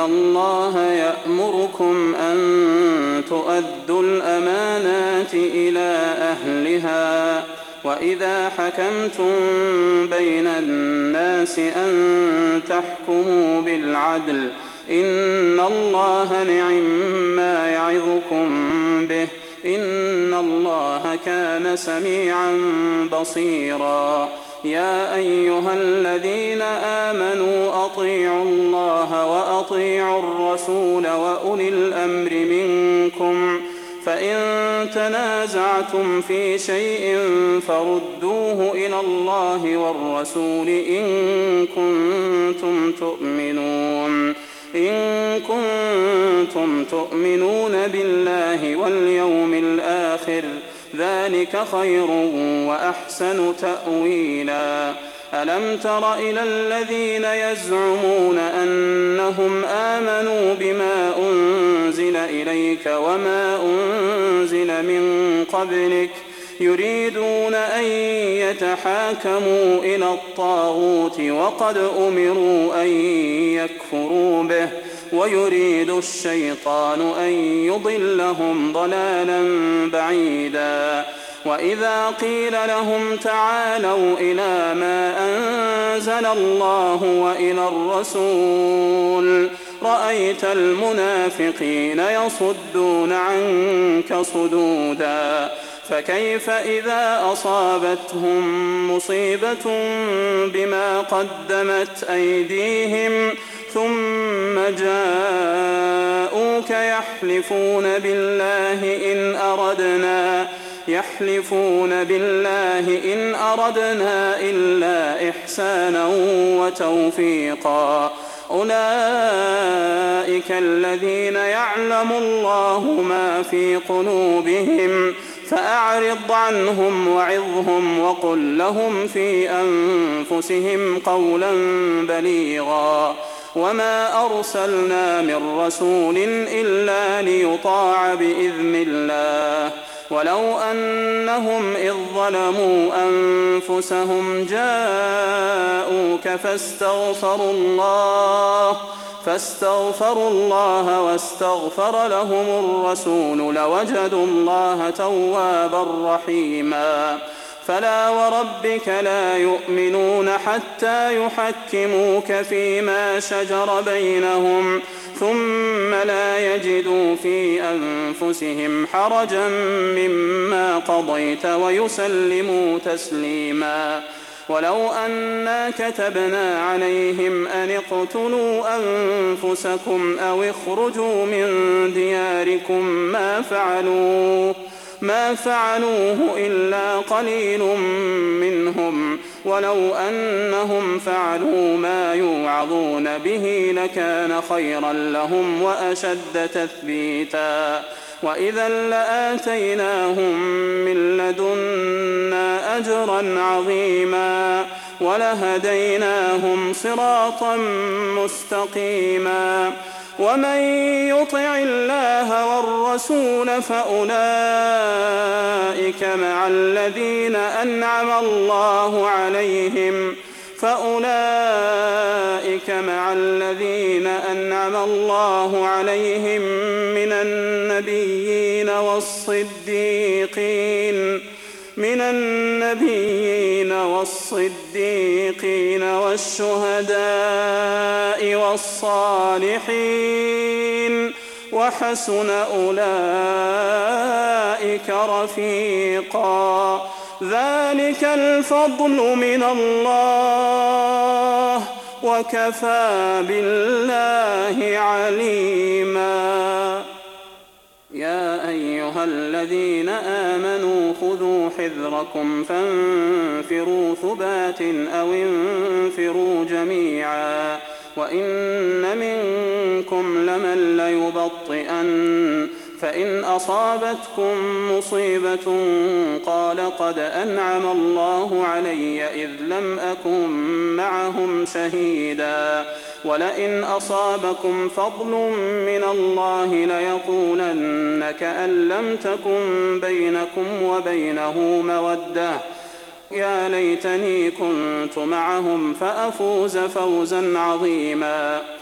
الله يأمركم أن تؤدوا الأمانات إلى أهلها وإذا حكمتم بين الناس أن تحكموا بالعدل إن الله نعما يعظكم به إن الله كان سميعا بصيرا. يا أيها الذين آمنوا أطيعوا الله وأطيعوا الرسول وأولي الأمر منكم فإن تنازعتم في شيء فردوه إلى الله والرسول إن كنتم تؤمنون بالله واليوم الآخر ذلك خير وأحسن تأويلا. ألم تر إلى الذين يزعمون أنهم آمنوا بما أنزل إليك وما أنزل من قبلك يريدون أن يتحاكموا إلى الطاغوت وقد أمروا أن يكفروا به ويريد الشيطان أن يضلهم ضلالا بعيدا. وإذا قيل لهم تعالوا إلى ما أنزل الله وإلى الرسول رأيت المنافقين يصدون عنك صدودا. فكيف إذا أصابتهم مصيبة بما قدمت أيديهم ثم جاءوك يحلفون بالله إن أردنا إلا إحسانا وتوفيقا. أولئك الذين يعلم الله ما في قلوبهم فأعرض عنهم وعظهم وقل لهم في أنفسهم قولا بليغا. وما أرسلنا من رسول إلا ليطاع بإذن الله ولو أنهم إذ ظلموا أنفسهم جاءوك فاستغفروا الله واستغفر لهم الرسول لوجدوا الله توابا رحيما. فلا وربك لا يؤمنون حتى يحكموك فيما شجر بينهم ثم لا يجدوا في أنفسهم حرجا مما قضيت ويسلموا تسليما. ولو أنا كتبنا عليهم أن اقتلوا أنفسكم أو اخرجوا من دياركم ما فعلوه إلا قليل منهم ولو أنهم فعلوا ما يوعظون به لكان خيرا لهم وأشد تثبيتا. وإذا لآتيناهم من لدنا أجرا عظيما ولهديناهم صراطا مستقيما. ومن يطع الله والرسول فأولئك مع الذين أنعم الله عليهم من النبيين والصديقين والشهداء والصالحين وحسن أولئك رفيقا. ذلك الفضل من الله وكفى بالله عليما. يا أيها الذين آمنوا خذوا حذركم فانفروا ثبات أو انفروا جميعا وإن منكم لمن ليبطئن فإن أصابتكم مصيبة قال قد أنعم الله علي إذ لم أكن معهم شهيدا ولئن أصابكم فضل من الله ليقولن كأن لم تكن بينكم وبينه مودة يا ليتني كنت معهم فأفوز فوزا عظيما.